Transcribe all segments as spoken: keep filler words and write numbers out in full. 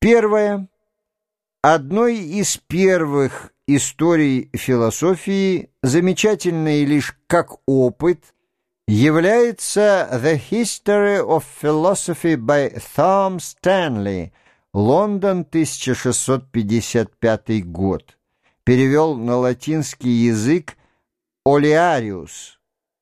Первое. Одной из первых историй философии, замечательной лишь как опыт, является «The History of Philosophy» by Tom Stanley, Лондон, тысяча шестьсот пятьдесят пятый год. Перевел на латинский язык Олеариус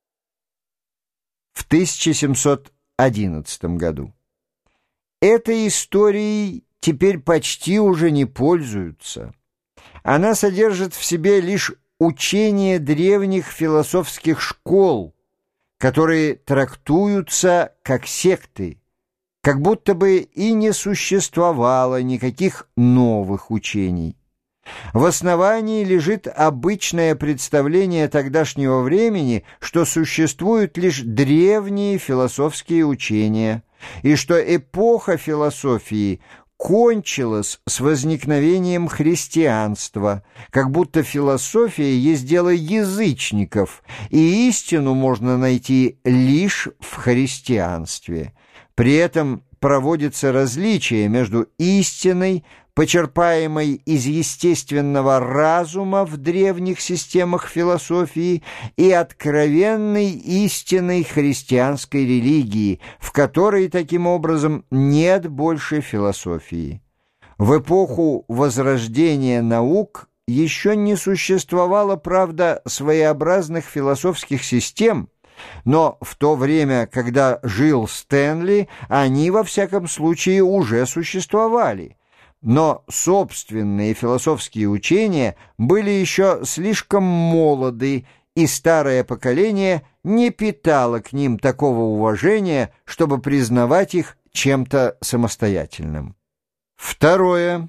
в тысяча семьсот одиннадцатом году. Этой историей теперь почти уже не пользуются. Она содержит в себе лишь учения древних философских школ, которые трактуются как секты, как будто бы и не существовало никаких новых учений. В основании лежит обычное представление тогдашнего времени, что существуют лишь древние философские учения, и что эпоха философии кончилась с возникновением христианства, как будто философия есть дело язычников, и истину можно найти лишь в христианстве. При этом проводится различие между истиной, почерпаемой из естественного разума в древних системах философии, и откровенной истинной христианской религии, в которой, таким образом, нет больше философии. В эпоху возрождения наук еще не существовало, правда, своеобразных философских систем, но в то время, когда жил Стэнли, они, во всяком случае, уже существовали. Но собственные философские учения были еще слишком молоды, и старое поколение не питало к ним такого уважения, чтобы признавать их чем-то самостоятельным. Второе.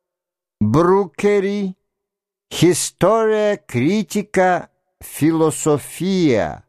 Брукери. Historia Critica Philosophia.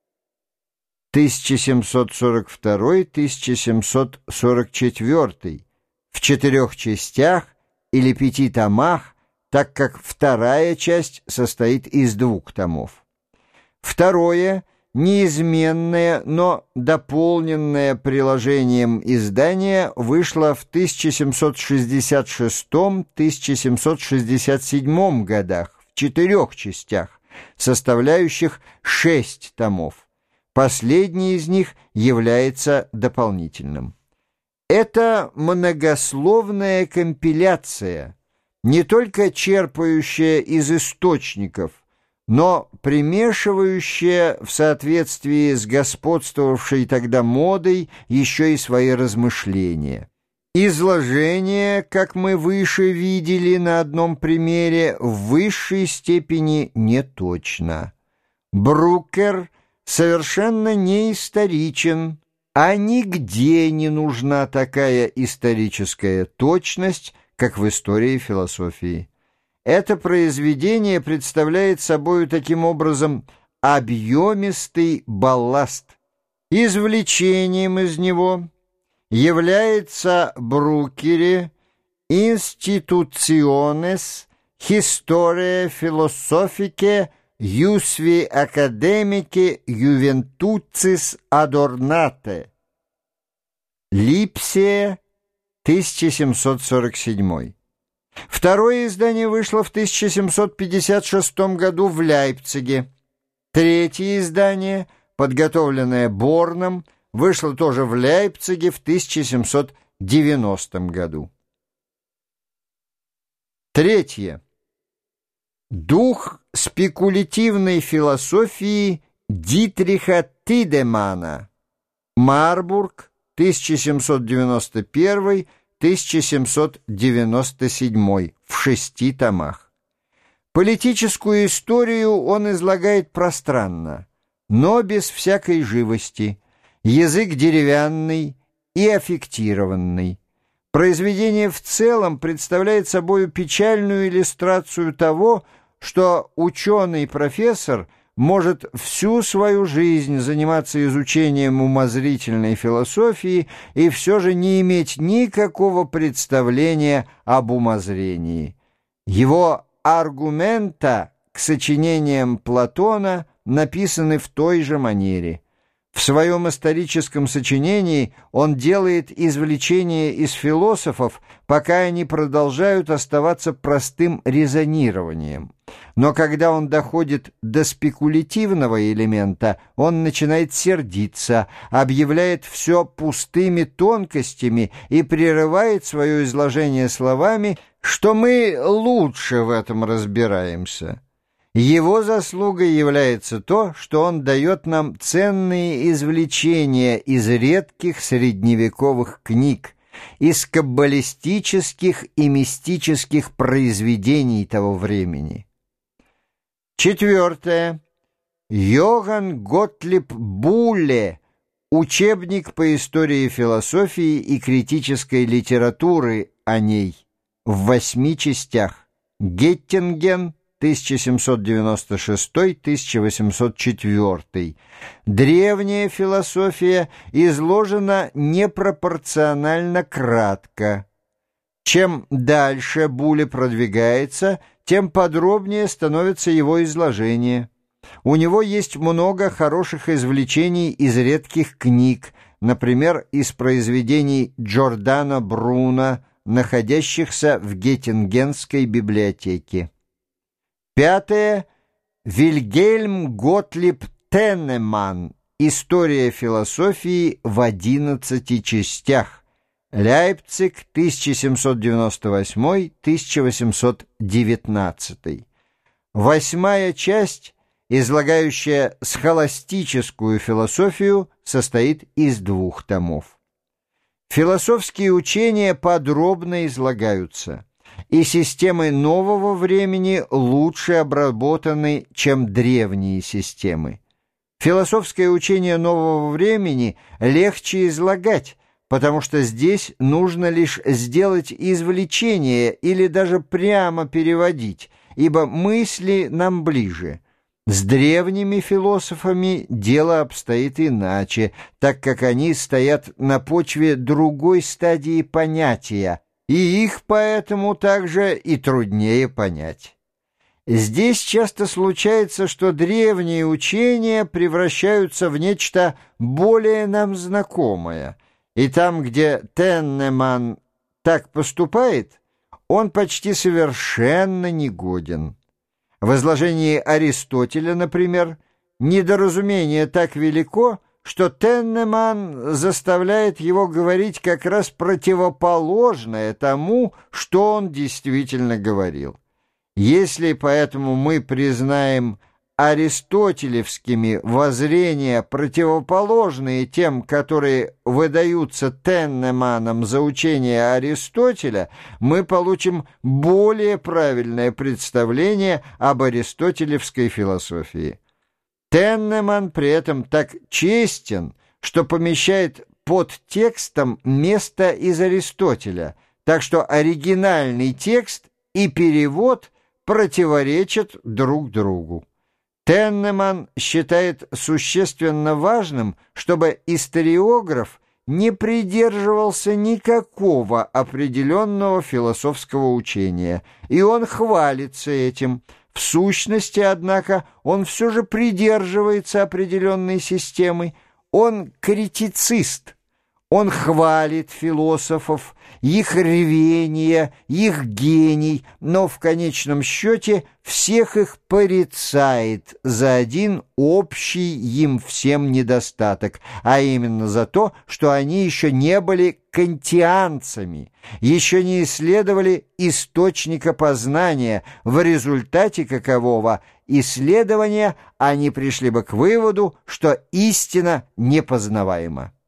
тысяча семьсот сорок второй — тысяча семьсот сорок четвёртый. В четырех частях или пяти томах, так как вторая часть состоит из двух томов. Второе, неизменное, но дополненное приложением издание, вышло в тысяча семьсот шестьдесят шестом — тысяча семьсот шестьдесят седьмом годах, в четырех частях, составляющих шесть томов. Последний из них является дополнительным. Это многословная компиляция, не только черпающая из источников, но примешивающая в соответствии с господствовавшей тогда модой еще и свои размышления. Изложение, как мы выше видели на одном примере, в высшей степени неточно. Брукер совершенно не историчен, а нигде не нужна такая историческая точность, как в истории философии. Это произведение представляет собою таким образом объемистый балласт. Извлечением из него является Брукери «Institutiones Historiae Philosophicae Iusvi Academicae Juventutis Adornate». Липсия, тысяча семьсот сорок седьмой. Второе издание вышло в тысяча семьсот пятьдесят шестом году в Лейпциге. Третье издание, подготовленное Борном, вышло тоже в Лейпциге в тысяча семьсот девяностом году. Третье. Дух спекулятивной философии Дитриха Тидемана. Марбург, тысяча семьсот девяносто первый — тысяча семьсот девяносто седьмой, в шести томах. Политическую историю он излагает пространно, но без всякой живости, язык деревянный и аффектированный. Произведение в целом представляет собой печальную иллюстрацию того, что ученый-профессор может всю свою жизнь заниматься изучением умозрительной философии и все же не иметь никакого представления об умозрении. Его аргумента к сочинениям Платона написаны в той же манере. В своем историческом сочинении он делает извлечения из философов, пока они продолжают оставаться простым резонированием. Но когда он доходит до спекулятивного элемента, он начинает сердиться, объявляет все пустыми тонкостями и прерывает свое изложение словами, что мы лучше в этом разбираемся. Его заслугой является то, что он дает нам ценные извлечения из редких средневековых книг, из каббалистических и мистических произведений того времени. Четвертое. Йоганн Готлиб Булле. Учебник по истории философии и критической литературы о ней. В восьми частях. Геттинген. тысяча семьсот девяносто шестой — тысяча восемьсот четвёртый. Древняя философия изложена непропорционально кратко. Чем дальше Булле продвигается, тем подробнее становится его изложение. У него есть много хороших извлечений из редких книг, например, из произведений Джордано Бруно, находящихся в Геттингенской библиотеке. Пятое. Вильгельм Готлиб Теннеман. История философии в одиннадцати частях. Лейпциг, тысяча семьсот девяносто восьмой — тысяча восемьсот девятнадцатый. Восьмая часть, излагающая схоластическую философию, состоит из двух томов. Философские учения подробно излагаются, и системы нового времени лучше обработаны, чем древние системы. Философское учение нового времени легче излагать, потому что здесь нужно лишь сделать извлечение или даже прямо переводить, ибо мысли нам ближе. С древними философами дело обстоит иначе, так как они стоят на почве другой стадии понятия, и их поэтому также и труднее понять. Здесь часто случается, что древние учения превращаются в нечто более нам знакомое, и там, где Теннеман так поступает, он почти совершенно негоден. В изложении Аристотеля, например, недоразумение так велико, что Теннеман заставляет его говорить как раз противоположное тому, что он действительно говорил. Если поэтому мы признаем аристотелевскими воззрения, противоположные тем, которые выдаются Теннеманом за учение Аристотеля, мы получим более правильное представление об аристотелевской философии. Теннеман при этом так честен, что помещает под текстом место из Аристотеля, так что оригинальный текст и перевод противоречат друг другу. Теннеман считает существенно важным, чтобы историограф не придерживался никакого определенного философского учения, и он хвалится этим. В сущности, однако, он все же придерживается определенной системы. Он критицист. Он хвалит философов, их рвение, их гений, но в конечном счете всех их порицает за один общий им всем недостаток, а именно за то, что они еще не были кантианцами, еще не исследовали источника познания, в результате какового исследования они пришли бы к выводу, что истина непознаваема.